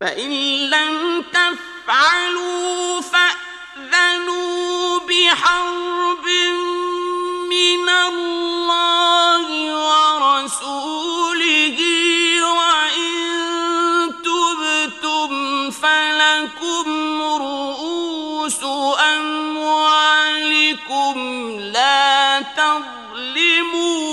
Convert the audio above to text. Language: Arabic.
فإن لم تفعلوا فأذنوا بحرب من الله ورسوله، وإن تبتم فلكم رؤوس أموالكم لا تظلمون